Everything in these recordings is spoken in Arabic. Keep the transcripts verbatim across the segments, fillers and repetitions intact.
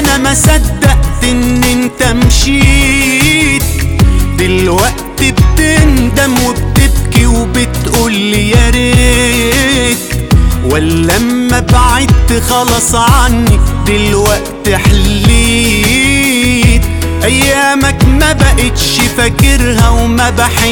انا ما صدقت ان انت مشيت. دلوقتي بتندم وبتبكي وبتقولي يا ريت، ولا اما بعدت خلاص عني دلوقتي حليت. ايامك ما بقتش فاكرها وما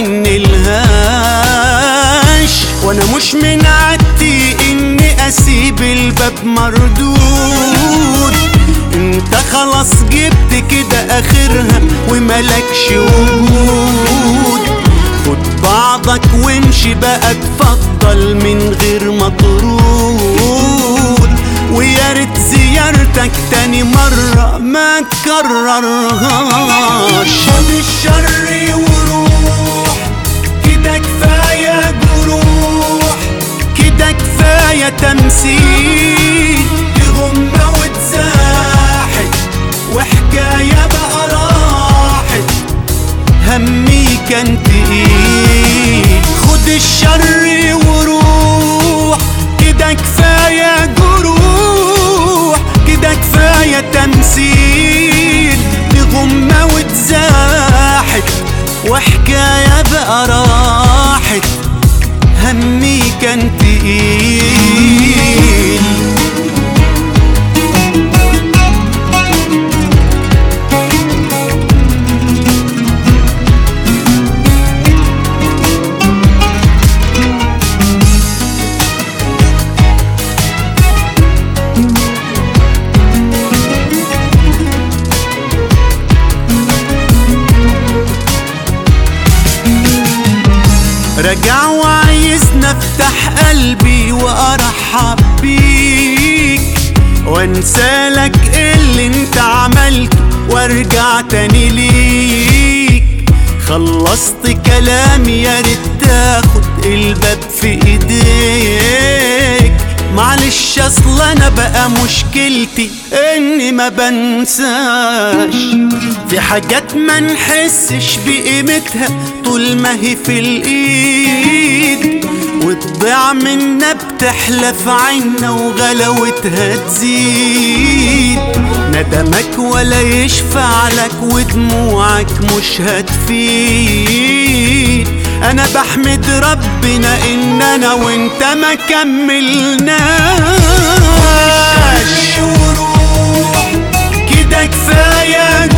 بحنلهاش، وانا مش من عادتي اني اسيب الباب مردود. انت خلاص جبت كده اخرها وملكش وجود. خد بعضك وامشي بقى اتفضل من غير ما ترود، ويا ريت زيارتك تاني مرة ما تكررهاش. خد الشر وروح كده كفاية جروح، كده كفاية تمثيل. دي غمة واتزاحت وحكاية بقى راحت، همي كان تقيل. خد الشر وروح كده كفاية جروح، كده كفاية تمثيل. دي غمة واتزاحت وحكاية بقى راحت، همي كان تقيل. رجع وعايزني افتح قلبي وارحب بيك، وانسالك اللي انت عملته وارجع تاني ليك. خلصت كلامي يا ريت تاخد الباب في ايديك. معلش اصل انا بقى مشكلتي اني ما بنساش، في حاجات ما نحسش بقيمتها طول ما هي في الايد، وتضيع منا بتحلى في عنا وغلاوتها تزيد. ندمك ولا يشفع لك ودموعك مش هتفيد. انا بحمد ربنا ان انا وانت ما كملناش. كده كفاية